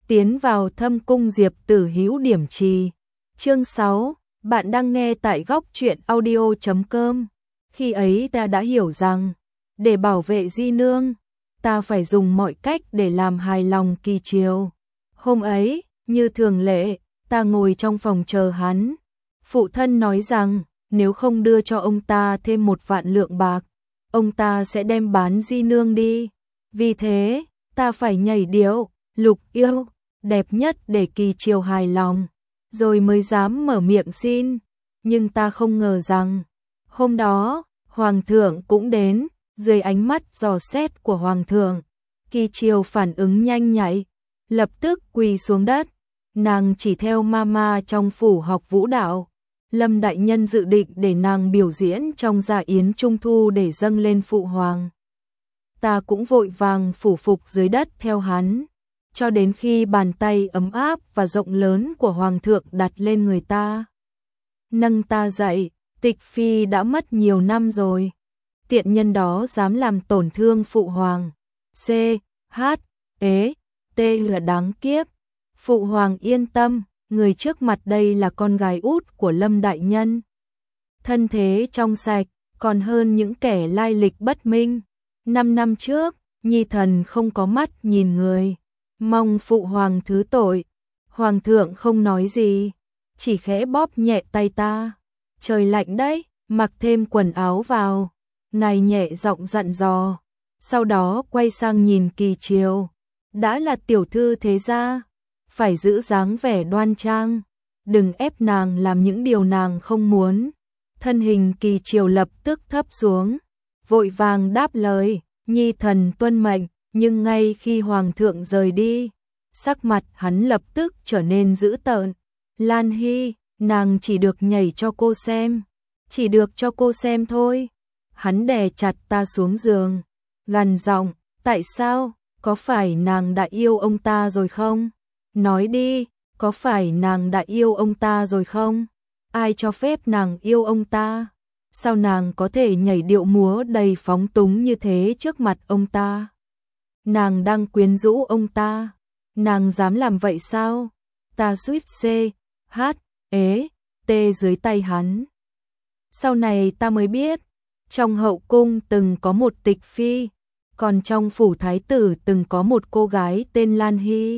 tiến vào thâm cung Diệp Tử Hữu điểm trì. Chương 6, bạn đang nghe tại góc truyện audio.com. Khi ấy ta đã hiểu rằng, để bảo vệ Di Nương, ta phải dùng mọi cách để làm hài lòng Kỳ Triều. Hôm ấy, như thường lệ, ta ngồi trong phòng chờ hắn. Phụ thân nói rằng, nếu không đưa cho ông ta thêm 1 vạn lượng bạc, ông ta sẽ đem bán Di Nương đi. Vì thế, ta phải nhảy điệu, lục yêu, đẹp nhất để Kỳ Triều hài lòng, rồi mới dám mở miệng xin. Nhưng ta không ngờ rằng, hôm đó, Hoàng thượng cũng đến, dưới ánh mắt dò xét của Hoàng thượng. Kỳ Triều phản ứng nhanh nhạy, lập tức quỳ xuống đất. Nàng chỉ theo mama trong phủ học vũ đạo. Lâm đại nhân dự định để nàng biểu diễn trong dạ yến trung thu để dâng lên phụ hoàng. Ta cũng vội vàng phủ phục dưới đất theo hắn, cho đến khi bàn tay ấm áp và rộng lớn của hoàng thượng đặt lên người ta. Nâng ta dậy, Tịch Phi đã mất nhiều năm rồi. Tiện nhân đó dám làm tổn thương phụ hoàng. C, H, ế, T là đáng kiếp. Phụ hoàng yên tâm, người trước mặt đây là con gái út của Lâm đại nhân. Thân thế trong sạch, còn hơn những kẻ lai lịch bất minh. 5 năm trước, nhi thần không có mắt nhìn người, mong phụ hoàng thứ tội. Hoàng thượng không nói gì, chỉ khẽ bóp nhẹ tay ta. Trời lạnh đấy, mặc thêm quần áo vào. Ngài nhẹ giọng dặn dò, sau đó quay sang nhìn Kỳ Triều. Đã là tiểu thư thế gia, phải giữ dáng vẻ đoan trang, đừng ép nàng làm những điều nàng không muốn. Thân hình Kỳ Triều lập tức thấp xuống, vội vàng đáp lời, nhi thần tuân mệnh. Nhưng ngay khi hoàng thượng rời đi, sắc mặt hắn lập tức trở nên dữ tợn. Lan Hy, nàng chỉ được nhảy cho cô xem, chỉ được cho cô xem thôi. Hắn đè chặt ta xuống giường, gằn giọng, tại sao, có phải nàng đã yêu ông ta rồi không? Nói đi, có phải nàng đã yêu ông ta rồi không? Ai cho phép nàng yêu ông ta? Sao nàng có thể nhảy điệu múa đầy phóng túng như thế trước mặt ông ta? Nàng đang quyến rũ ông ta. Nàng dám làm vậy sao? Ta suýt C, H, ế, T dưới tay hắn. Sau này ta mới biết, trong hậu cung từng có một Tịch Phi, còn trong phủ thái tử từng có một cô gái tên Lan Hy.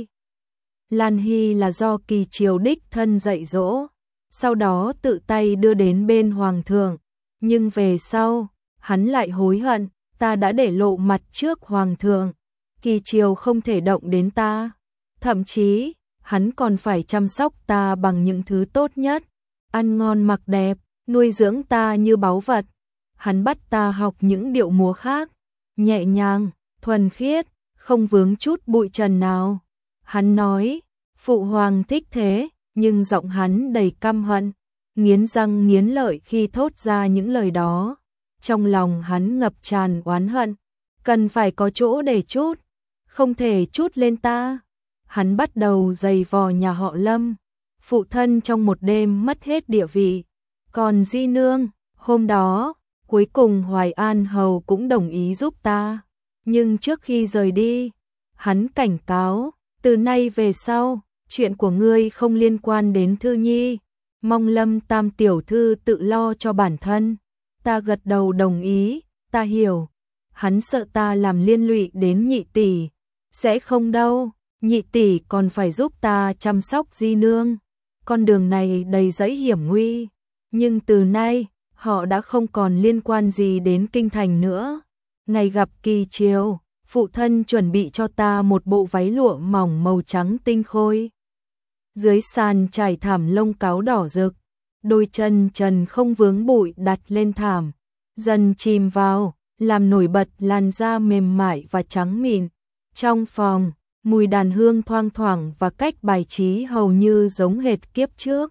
Lan Hy là do Kỳ Triều đích thân dạy dỗ, sau đó tự tay đưa đến bên hoàng thượng. Nhưng về sau, hắn lại hối hận, ta đã để lộ mặt trước hoàng thượng. Kỳ Triều không thể động đến ta, thậm chí, hắn còn phải chăm sóc ta bằng những thứ tốt nhất, ăn ngon mặc đẹp, nuôi dưỡng ta như báu vật. Hắn bắt ta học những điệu múa khác, nhẹ nhàng, thuần khiết, không vướng chút bụi trần nào. Hắn nói, phụ hoàng thích thế, nhưng giọng hắn đầy căm hận, nghiến răng nghiến lợi khi thốt ra những lời đó. Trong lòng hắn ngập tràn oán hận, cần phải có chỗ để trút, không thể trút lên ta. Hắn bắt đầu giày vò nhà họ Lâm, phụ thân trong một đêm mất hết địa vị. Còn Di Nương, hôm đó, cuối cùng Hoài An Hầu cũng đồng ý giúp ta. Nhưng trước khi rời đi, hắn cảnh cáo, từ nay về sau, chuyện của ngươi không liên quan đến Thư Nhi, mong Lâm tam tiểu thư tự lo cho bản thân. Ta gật đầu đồng ý, ta hiểu. Hắn sợ ta làm liên lụy đến nhị tỷ. Sẽ không đâu, nhị tỷ còn phải giúp ta chăm sóc Di Nương. Con đường này đầy dẫy hiểm nguy, nhưng từ nay, họ đã không còn liên quan gì đến kinh thành nữa. Ngày gặp Kỳ Triều, phụ thân chuẩn bị cho ta một bộ váy lụa mỏng màu trắng tinh khôi. Dưới sàn trải thảm lông cáo đỏ rực, đôi chân trần không vướng bụi đặt lên thảm, dần chìm vào, làm nổi bật làn da mềm mại và trắng mịn. Trong phòng, mùi đàn hương thoang thoảng và cách bài trí hầu như giống hệt kiếp trước.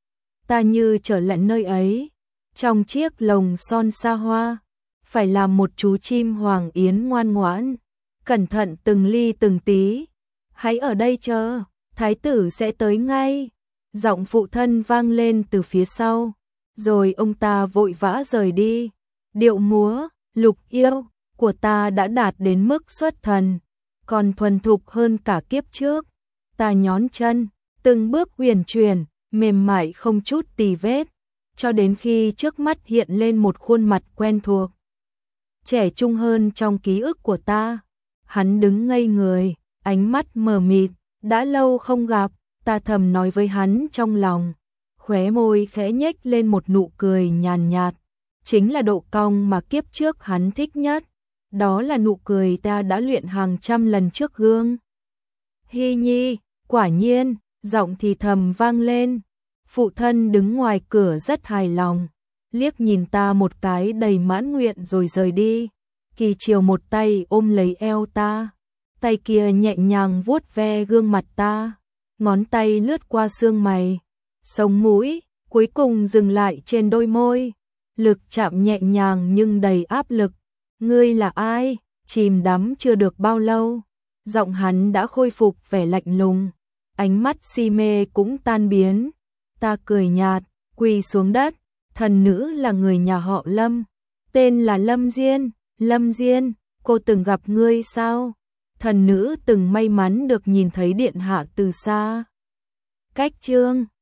Ta như trở lại nơi ấy, trong chiếc lồng son xa hoa, phải làm một chú chim hoàng yến ngoan ngoãn, cẩn thận từng ly từng tí. Hãy ở đây chờ, thái tử sẽ tới ngay. Giọng phụ thân vang lên từ phía sau, rồi ông ta vội vã rời đi. Điệu múa, lục yêu của ta đã đạt đến mức xuất thần, còn thuần thục hơn cả kiếp trước. Ta nhón chân, từng bước huyền chuyển, mềm mại không chút tì vết, cho đến khi trước mắt hiện lên một khuôn mặt quen thuộc. Trẻ trung hơn trong ký ức của ta. Hắn đứng ngây người, ánh mắt mờ mịt, đã lâu không gặp, ta thầm nói với hắn trong lòng. Khóe môi khẽ nhếch lên một nụ cười nhàn nhạt, chính là độ cong mà kiếp trước hắn thích nhất. Đó là nụ cười ta đã luyện hàng trăm lần trước gương. Hy nhi, quả nhiên, giọng thì thầm vang lên. Phụ thân đứng ngoài cửa rất hài lòng, liếc nhìn ta một cái đầy mãn nguyện rồi rời đi. Kỳ Chiều một tay ôm lấy eo ta, tay kia nhẹ nhàng vuốt ve gương mặt ta, ngón tay lướt qua xương mày, sống mũi, cuối cùng dừng lại trên đôi môi, lực chạm nhẹ nhàng nhưng đầy áp lực. Ngươi là ai? Chìm đắm chưa được bao lâu, giọng hắn đã khôi phục vẻ lạnh lùng, ánh mắt si mê cũng tan biến. Ta cười nhạt, quỳ xuống đất. Thần nữ là người nhà họ Lâm, tên là Lâm Diên. Lâm Diên, cô từng gặp ngươi sao? Thần nữ từng may mắn được nhìn thấy điện hạ từ xa. Cách chương